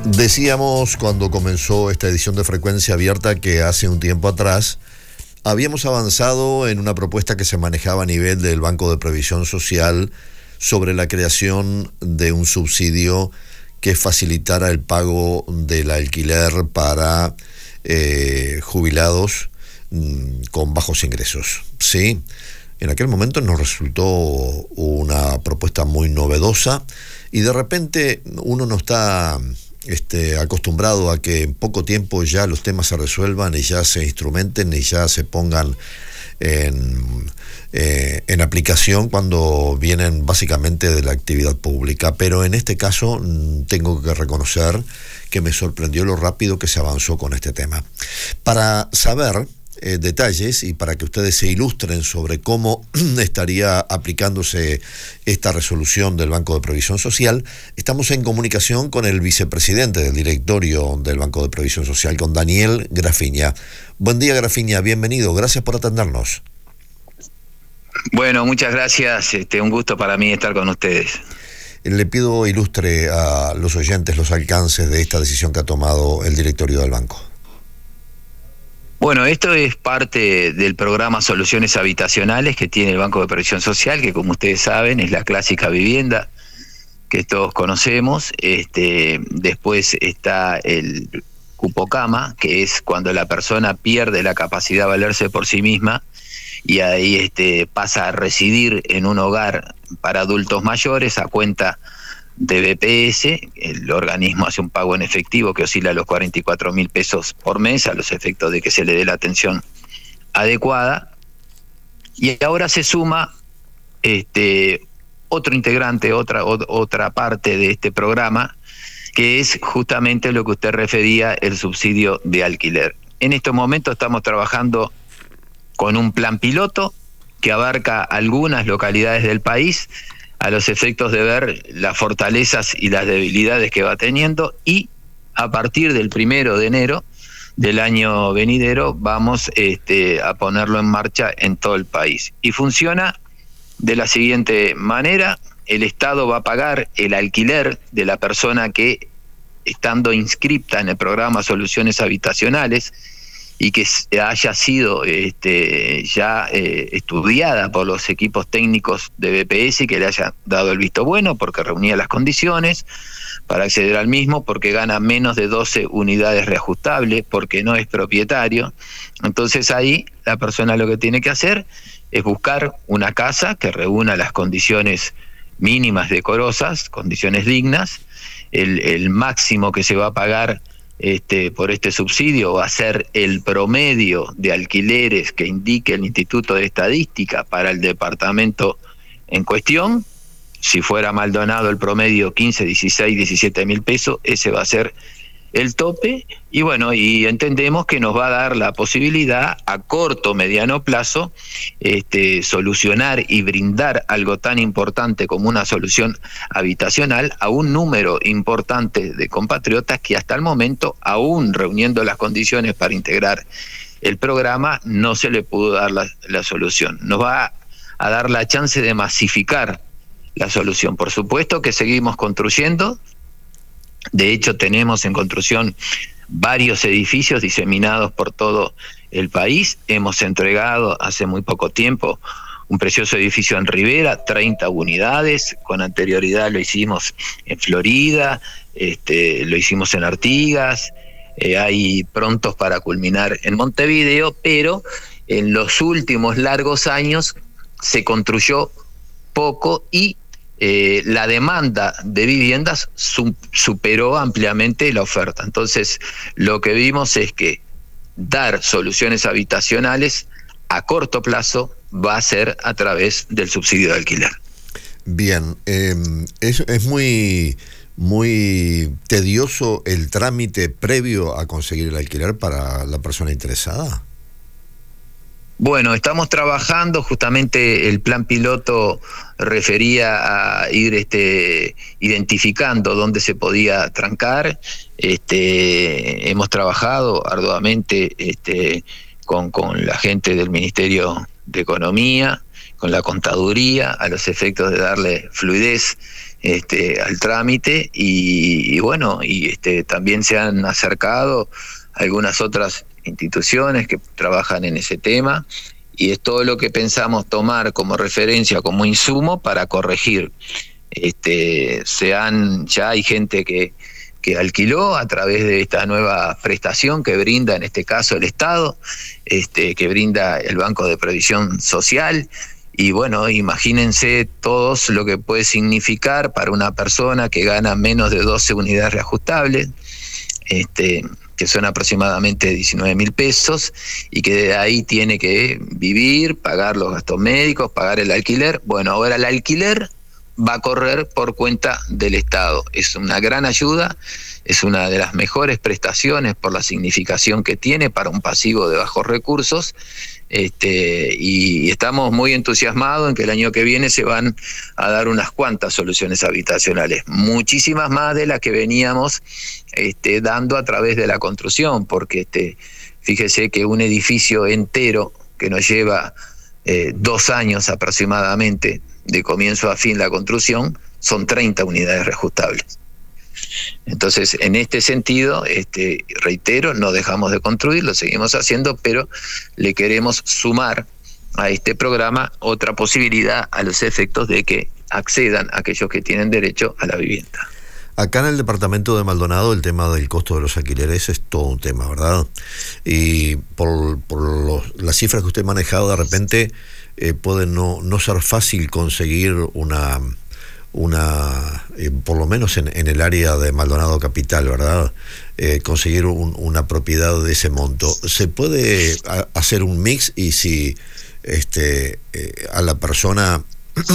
Decíamos cuando comenzó esta edición de Frecuencia Abierta que hace un tiempo atrás habíamos avanzado en una propuesta que se manejaba a nivel del Banco de Previsión Social sobre la creación de un subsidio que facilitara el pago del alquiler para jubilados con bajos ingresos. Sí, en aquel momento nos resultó una propuesta muy novedosa y de repente uno no está acostumbrado a que en poco tiempo ya los temas se resuelvan y ya se instrumenten y ya se pongan en aplicación cuando vienen básicamente de la actividad pública. Pero en este caso tengo que reconocer que me sorprendió lo rápido que se avanzó con este tema. Para saber detalles y para que ustedes se ilustren sobre cómo estaría aplicándose esta resolución del Banco de Previsión Social, estamos en comunicación con el vicepresidente del directorio del Banco de Previsión Social, con Daniel Grafiña. Buen día, Grafiña, bienvenido, gracias por atendernos. Bueno, muchas gracias, un gusto para mí estar con ustedes. Le pido ilustre a los oyentes los alcances de esta decisión que ha tomado el directorio del banco. Bueno, esto es parte del programa Soluciones Habitacionales que tiene el Banco de Previsión Social, que como ustedes saben es la clásica vivienda que todos conocemos. Después está el cupo cama, que es cuando la persona pierde la capacidad de valerse por sí misma y ahí pasa a residir en un hogar para adultos mayores a cuenta de BPS. El organismo hace un pago en efectivo que oscila a los 44.000 pesos por mes a los efectos de que se le dé la atención adecuada. Y ahora se suma otro integrante, otra parte de este programa, que es justamente lo que usted refería, el subsidio de alquiler. En estos momentos estamos trabajando con un plan piloto que abarca algunas localidades del país a los efectos de ver las fortalezas y las debilidades que va teniendo, y a partir del 1 de enero del año venidero vamos a ponerlo en marcha en todo el país. Y funciona de la siguiente manera: el Estado va a pagar el alquiler de la persona que, estando inscripta en el programa Soluciones Habitacionales y que haya sido ya estudiada por los equipos técnicos de BPS y que le haya dado el visto bueno porque reunía las condiciones para acceder al mismo, porque gana menos de 12 unidades reajustables, porque no es propietario. Entonces ahí la persona lo que tiene que hacer es buscar una casa que reúna las condiciones mínimas decorosas, condiciones dignas. El máximo que se va a pagar por este subsidio va a ser el promedio de alquileres que indique el Instituto de Estadística para el departamento en cuestión. Si fuera Maldonado el promedio 15, 16, 17 mil pesos, ese va a ser el tope. Y bueno, y entendemos que nos va a dar la posibilidad a corto, mediano plazo, solucionar y brindar algo tan importante como una solución habitacional a un número importante de compatriotas que hasta el momento, aún reuniendo las condiciones para integrar el programa, no se le pudo dar la solución. Nos va a dar la chance de masificar la solución. Por supuesto que seguimos construyendo. De hecho, tenemos en construcción varios edificios diseminados por todo el país. Hemos entregado hace muy poco tiempo un precioso edificio en Rivera, 30 unidades. Con anterioridad lo hicimos en Florida, lo hicimos en Artigas. Hay prontos para culminar en Montevideo, pero en los últimos largos años se construyó poco y la demanda de viviendas superó ampliamente la oferta. Entonces, lo que vimos es que dar soluciones habitacionales a corto plazo va a ser a través del subsidio de alquiler. Bien, es muy tedioso el trámite previo a conseguir el alquiler para la persona interesada. Bueno, estamos trabajando, justamente el plan piloto refería a ir identificando dónde se podía trancar. Hemos trabajado arduamente con la gente del Ministerio de Economía con la contaduría, a los efectos de darle fluidez al trámite, y bueno, también se han acercado algunas otras instituciones que trabajan en ese tema, y es todo lo que pensamos tomar como referencia, como insumo para corregir. Ya hay gente que alquiló a través de esta nueva prestación que brinda, en este caso, el Estado, que brinda el Banco de Previsión Social. Y bueno, imagínense todos lo que puede significar para una persona que gana menos de 12 unidades reajustables, que son aproximadamente 19.000 pesos, y que de ahí tiene que vivir, pagar los gastos médicos, pagar el alquiler. Bueno, ahora el alquiler va a correr por cuenta del Estado. Es una gran ayuda, es una de las mejores prestaciones por la significación que tiene para un pasivo de bajos recursos, y estamos muy entusiasmados en que el año que viene se van a dar unas cuantas soluciones habitacionales, muchísimas más de las que veníamos dando a través de la construcción, porque fíjese que un edificio entero que nos lleva 2 años aproximadamente, de comienzo a fin la construcción, son 30 unidades reajustables. Entonces, en este sentido, reitero, no dejamos de construir, lo seguimos haciendo, pero le queremos sumar a este programa otra posibilidad a los efectos de que accedan aquellos que tienen derecho a la vivienda. Acá en el departamento de Maldonado el tema del costo de los alquileres es todo un tema, ¿verdad? Y por las cifras que usted ha manejado, de repente puede no ser fácil conseguir una por lo menos en el área de Maldonado Capital, ¿verdad? Conseguir una propiedad de ese monto. ¿Se puede hacer un mix y si a la persona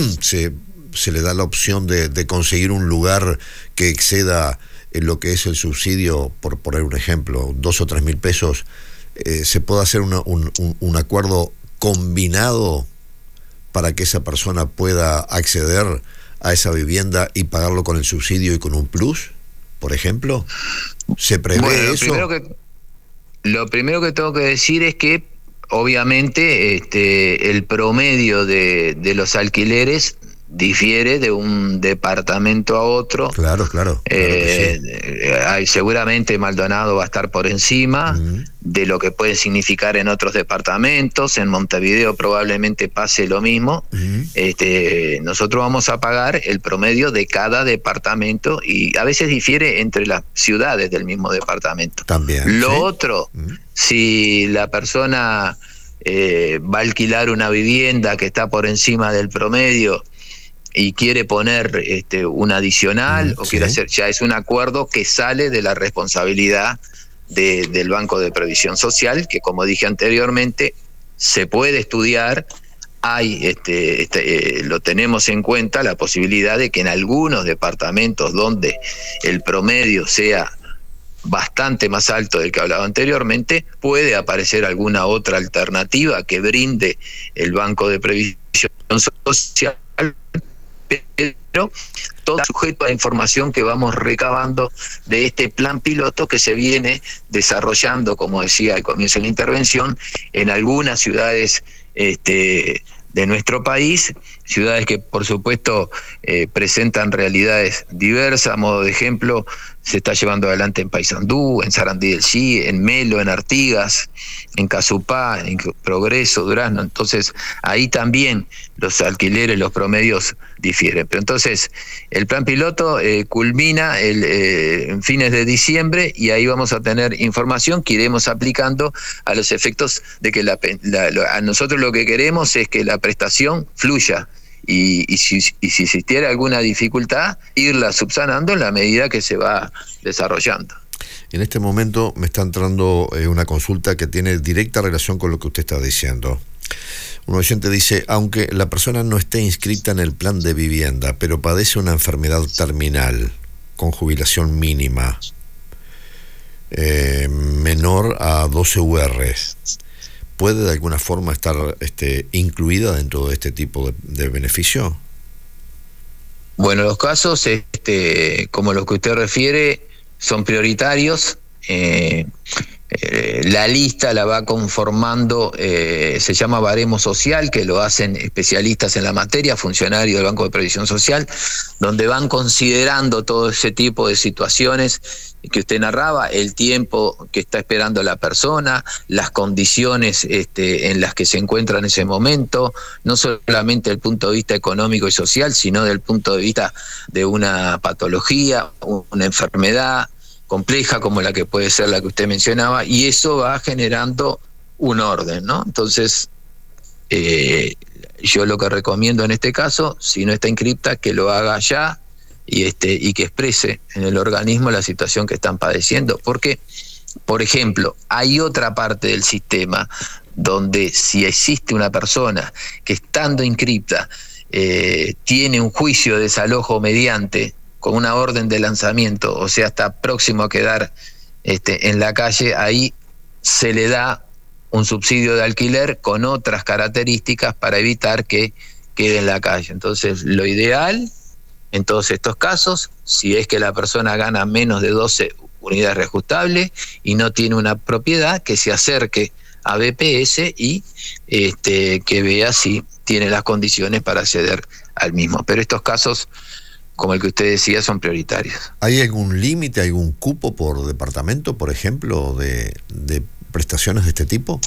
se le da la opción de conseguir un lugar que exceda lo que es el subsidio, por poner un ejemplo, 2 o 3 mil pesos, se puede hacer un acuerdo combinado para que esa persona pueda acceder a esa vivienda y pagarlo con el subsidio y con un plus, por ejemplo? ¿Se prevé eso? Lo primero que tengo que decir es que obviamente el promedio de los alquileres difiere de un departamento a otro. Claro que sí. Seguramente Maldonado va a estar por encima de lo que puede significar en otros departamentos. En Montevideo probablemente pase lo mismo. Nosotros vamos a pagar el promedio de cada departamento, y a veces difiere entre las ciudades del mismo departamento. También. Lo ¿sí? otro, si la persona va a alquilar una vivienda que está por encima del promedio y quiere poner un adicional, o quiere hacer, ya es un acuerdo que sale de la responsabilidad del Banco de Previsión Social, que, como dije anteriormente, se puede estudiar. Hay lo tenemos en cuenta, la posibilidad de que en algunos departamentos donde el promedio sea bastante más alto del que hablaba anteriormente, puede aparecer alguna otra alternativa que brinde el Banco de Previsión Social, pero todo sujeto a la información que vamos recabando de este plan piloto que se viene desarrollando, como decía al comienzo de la intervención, en algunas ciudades de nuestro país, ciudades que por supuesto presentan realidades diversas. A modo de ejemplo, se está llevando adelante en Paysandú, en Sarandí del Sí, en Melo, en Artigas, en Casupá, en Progreso, Durazno. Entonces ahí también los alquileres, los promedios difieren. Pero entonces el plan piloto culmina en fines de diciembre, y ahí vamos a tener información que iremos aplicando a los efectos de que a nosotros lo que queremos es que la prestación fluya, y si existiera alguna dificultad, irla subsanando en la medida que se va desarrollando. En este momento me está entrando una consulta que tiene directa relación con lo que usted está diciendo. Un oyente dice: aunque la persona no esté inscrita en el plan de vivienda, pero padece una enfermedad terminal con jubilación mínima menor a 12 UR, ¿puede de alguna forma estar incluida dentro de este tipo de beneficio? Bueno, los casos como los que usted refiere son prioritarios. La lista la va conformando, se llama baremo social, que lo hacen especialistas en la materia, funcionarios del Banco de Previsión Social, donde van considerando todo ese tipo de situaciones que usted narraba, el tiempo que está esperando la persona, las condiciones en las que se encuentra en ese momento, no solamente desde el punto de vista económico y social, sino desde el punto de vista de una patología, una enfermedad compleja como la que puede ser la que usted mencionaba, y eso va generando un orden, ¿no? Entonces, yo lo que recomiendo en este caso, si no está inscripta, que lo haga ya y que exprese en el organismo la situación que están padeciendo, porque, por ejemplo, hay otra parte del sistema donde si existe una persona que estando inscripta tiene un juicio de desalojo mediante con una orden de lanzamiento, o sea, está próximo a quedar en la calle, ahí se le da un subsidio de alquiler con otras características para evitar que quede en la calle. Entonces, lo ideal en todos estos casos, si es que la persona gana menos de 12 unidades reajustables y no tiene una propiedad, que se acerque a BPS y que vea si tiene las condiciones para acceder al mismo. Pero estos casos, como el que usted decía, son prioritarios. ¿Hay algún límite, algún cupo por departamento, por ejemplo, de prestaciones de este tipo?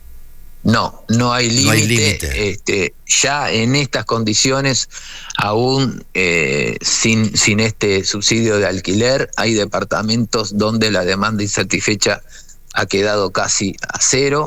No hay límite. No hay límite. Ya en estas condiciones, aún sin este subsidio de alquiler, hay departamentos donde la demanda insatisfecha ha quedado casi a cero.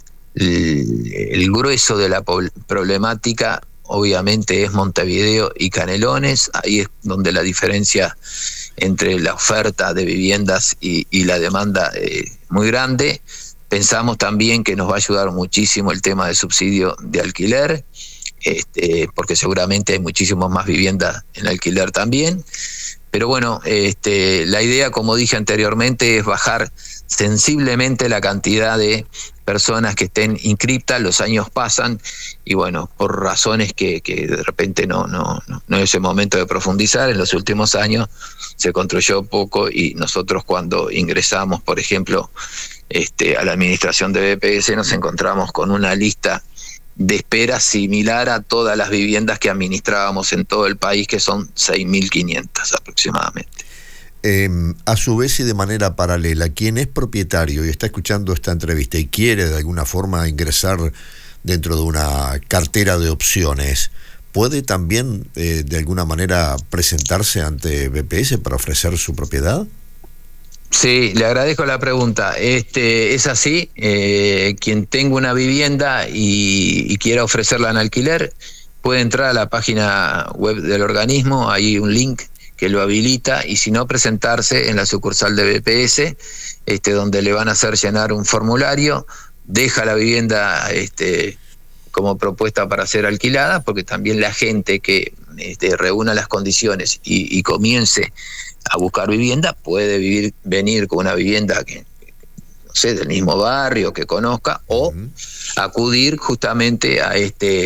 El grueso de la problemática obviamente es Montevideo y Canelones, ahí es donde la diferencia entre la oferta de viviendas y la demanda es muy grande. Pensamos también que nos va a ayudar muchísimo el tema de subsidio de alquiler, porque seguramente hay muchísimas más viviendas en alquiler también. Pero bueno, la idea, como dije anteriormente, es bajar sensiblemente la cantidad de personas que estén inscriptas. Los años pasan y bueno, por razones que de repente no es el momento de profundizar, en los últimos años se construyó poco y nosotros cuando ingresamos, por ejemplo, a la administración de BPS, nos encontramos con una lista de espera similar a todas las viviendas que administrábamos en todo el país, que son 6.500 aproximadamente. A su vez y de manera paralela, quien es propietario y está escuchando esta entrevista y quiere de alguna forma ingresar dentro de una cartera de opciones, ¿puede también de alguna manera presentarse ante BPS para ofrecer su propiedad? Sí, le agradezco la pregunta. Es así, quien tenga una vivienda y quiera ofrecerla en alquiler, puede entrar a la página web del organismo, hay un link que lo habilita, y si no, presentarse en la sucursal de BPS, donde le van a hacer llenar un formulario, deja la vivienda como propuesta para ser alquilada, porque también la gente que reúna las condiciones y comience a buscar vivienda puede venir con una vivienda que no sé, del mismo barrio que conozca, o acudir justamente a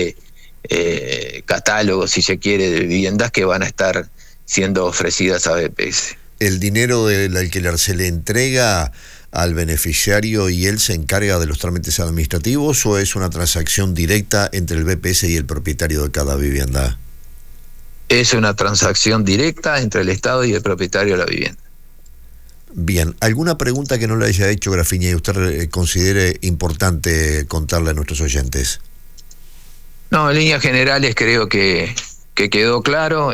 catálogo, si se quiere, de viviendas que van a estar siendo ofrecidas a BPS. ¿El dinero del alquiler se le entrega al beneficiario y él se encarga de los trámites administrativos, o es una transacción directa entre el BPS y el propietario de cada vivienda? Es una transacción directa entre el Estado y el propietario de la vivienda. Bien, ¿alguna pregunta que no le haya hecho Grafiña y usted considere importante contarle a nuestros oyentes? No, en líneas generales creo que quedó claro.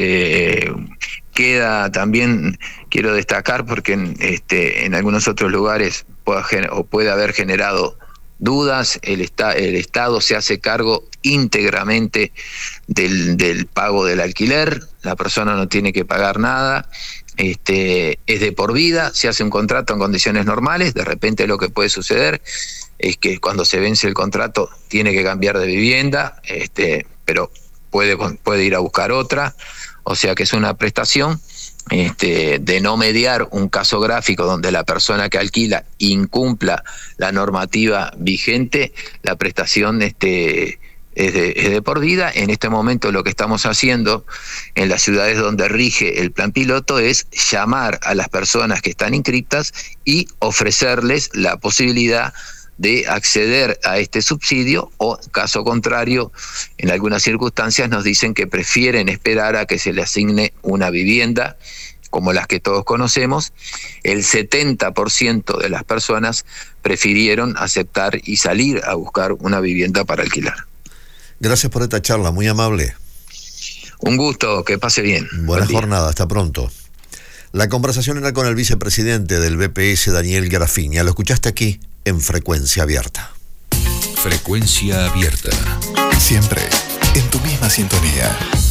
Queda también, quiero destacar, porque en algunos otros lugares puede haber generado dudas. El Estado se hace cargo íntegramente del pago del alquiler, la persona no tiene que pagar nada, es de por vida, se hace un contrato en condiciones normales. De repente lo que puede suceder es que cuando se vence el contrato tiene que cambiar de vivienda, pero puede ir a buscar otra, o sea que es una prestación de no mediar un caso gráfico donde la persona que alquila incumpla la normativa vigente. La prestación es de por vida. En este momento lo que estamos haciendo en las ciudades donde rige el plan piloto es llamar a las personas que están inscritas y ofrecerles la posibilidad de acceder a este subsidio, o caso contrario, en algunas circunstancias nos dicen que prefieren esperar a que se le asigne una vivienda como las que todos conocemos. El 70% de las personas prefirieron aceptar y salir a buscar una vivienda para alquilar. Gracias por esta charla, muy amable. Un gusto, que pase bien. Buena jornada, hasta pronto. La conversación era con el vicepresidente del BPS, Daniel Garafiña. Lo escuchaste aquí en Frecuencia Abierta. Frecuencia Abierta. Siempre en tu misma sintonía.